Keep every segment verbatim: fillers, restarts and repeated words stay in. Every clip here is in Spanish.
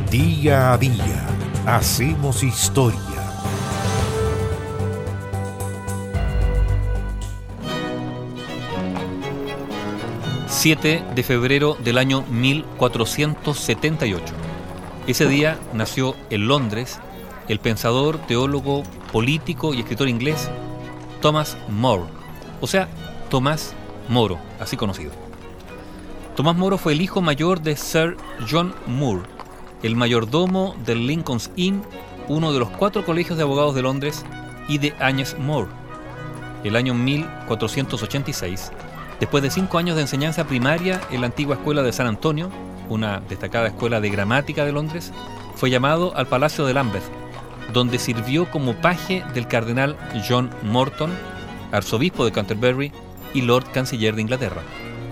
Día a día hacemos historia. siete de febrero del año mil cuatrocientos setenta y ocho. Ese día nació en Londres el pensador, teólogo, político y escritor inglés Thomas More, o sea, Tomás Moro, así conocido. Tomás Moro fue el hijo mayor de Sir John Moore, el mayordomo del Lincoln's Inn, uno de los cuatro colegios de abogados de Londres, y de Agnes Moore. El año mil cuatrocientos ochenta y seis, después de cinco años de enseñanza primaria en la antigua escuela de San Antonio, una destacada escuela de gramática de Londres, fue llamado al Palacio de Lambeth, donde sirvió como paje del cardenal John Morton, arzobispo de Canterbury y Lord Canciller de Inglaterra.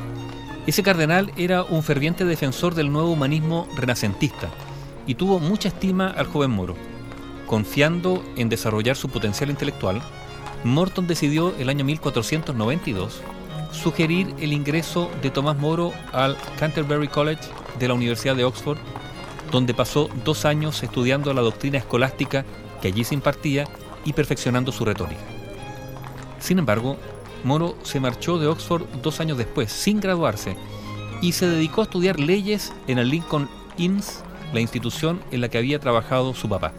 Ese cardenal era un ferviente defensor del nuevo humanismo renacentista y tuvo mucha estima al joven Moro. Confiando en desarrollar su potencial intelectual, Morton decidió el año mil cuatrocientos noventa y dos sugerir el ingreso de Tomás Moro al Canterbury College de la Universidad de Oxford, donde pasó dos años estudiando la doctrina escolástica que allí se impartía y perfeccionando su retórica. Sin embargo, Moro se marchó de Oxford dos años después, sin graduarse, y se dedicó a estudiar leyes en el Lincoln's Inn, la institución en la que había trabajado su papá.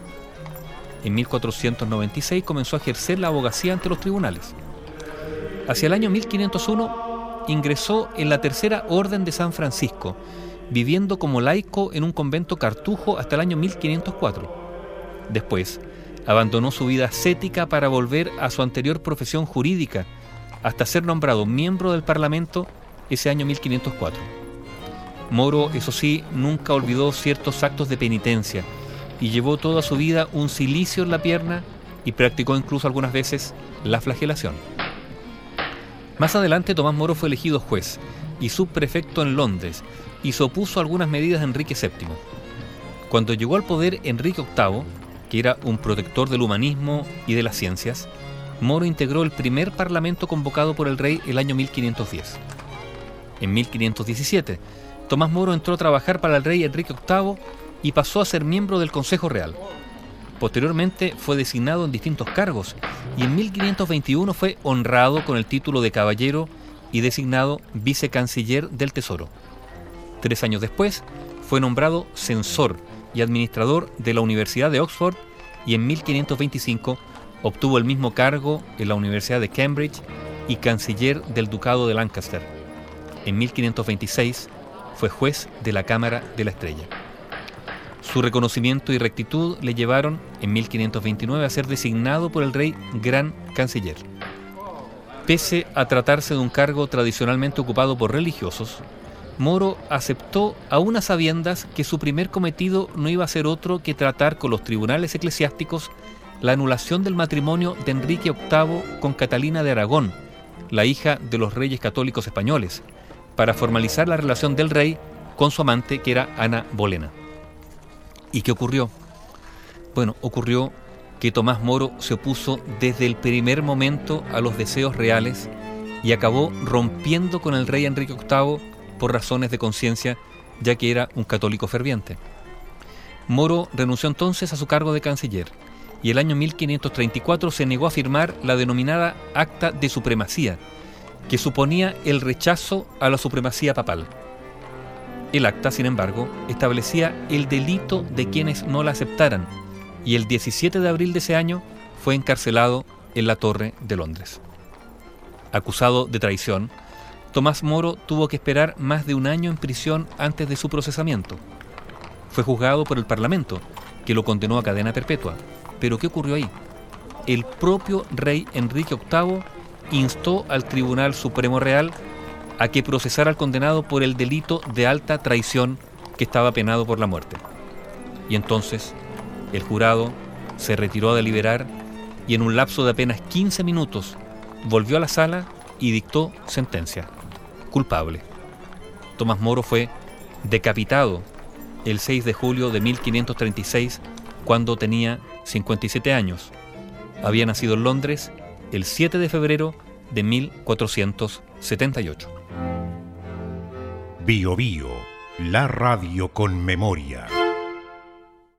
En mil cuatrocientos noventa y seis comenzó a ejercer la abogacía ante los tribunales. Hacia el año mil quinientos uno ingresó en la Tercera Orden de San Francisco, viviendo como laico en un convento cartujo hasta el año mil quinientos cuatro. Después, abandonó su vida ascética para volver a su anterior profesión jurídica, hasta ser nombrado miembro del Parlamento ese año mil quinientos cuatro. Moro, eso sí, nunca olvidó ciertos actos de penitencia y llevó toda su vida un cilicio en la pierna y practicó incluso algunas veces la flagelación. Más adelante, Tomás Moro fue elegido juez y subprefecto en Londres y se opuso a algunas medidas de Enrique séptimo. Cuando llegó al poder Enrique octavo, que era un protector del humanismo y de las ciencias, Moro integró el primer parlamento convocado por el rey el año mil quinientos diez. En mil quinientos diecisiete, Tomás Moro entró a trabajar para el rey Enrique octavo y pasó a ser miembro del Consejo Real. Posteriormente fue designado en distintos cargos y en mil quinientos veintiuno fue honrado con el título de caballero y designado vicecanciller del Tesoro. Tres años después fue nombrado censor y administrador de la Universidad de Oxford y en mil quinientos veinticinco obtuvo el mismo cargo en la Universidad de Cambridge y canciller del Ducado de Lancaster. En mil quinientos veintiséis fue juez de la Cámara de la Estrella. Su reconocimiento y rectitud le llevaron en mil quinientos veintinueve a ser designado por el rey Gran Canciller. Pese a tratarse de un cargo tradicionalmente ocupado por religiosos, Moro aceptó a unas sabiendas que su primer cometido no iba a ser otro que tratar con los tribunales eclesiásticos la anulación del matrimonio de Enrique octavo con Catalina de Aragón, la hija de los reyes católicos españoles, para formalizar la relación del rey con su amante, que era Ana Bolena. ¿Y qué ocurrió? Bueno, ocurrió que Tomás Moro se opuso desde el primer momento a los deseos reales y acabó rompiendo con el rey Enrique octavo por razones de conciencia, ya que era un católico ferviente. Moro renunció entonces a su cargo de canciller y el año mil quinientos treinta y cuatro se negó a firmar la denominada Acta de Supremacía, que suponía el rechazo a la supremacía papal. El acta, sin embargo, establecía el delito de quienes no la aceptaran y el diecisiete de abril de ese año fue encarcelado en la Torre de Londres. Acusado de traición, Tomás Moro tuvo que esperar más de un año en prisión antes de su procesamiento. Fue juzgado por el Parlamento, que lo condenó a cadena perpetua. ¿Pero qué ocurrió ahí? El propio rey Enrique octavo instó al Tribunal Supremo Real a que procesara al condenado por el delito de alta traición que estaba penado por la muerte. Y entonces el jurado se retiró a deliberar y en un lapso de apenas quince minutos volvió a la sala y dictó sentencia: culpable. Tomás Moro fue decapitado el seis de julio de mil quinientos treinta y seis cuando tenía cincuenta y siete años. Había nacido en Londres el siete de febrero de mil cuatrocientos setenta y ocho. Bio Bio, la radio con memoria.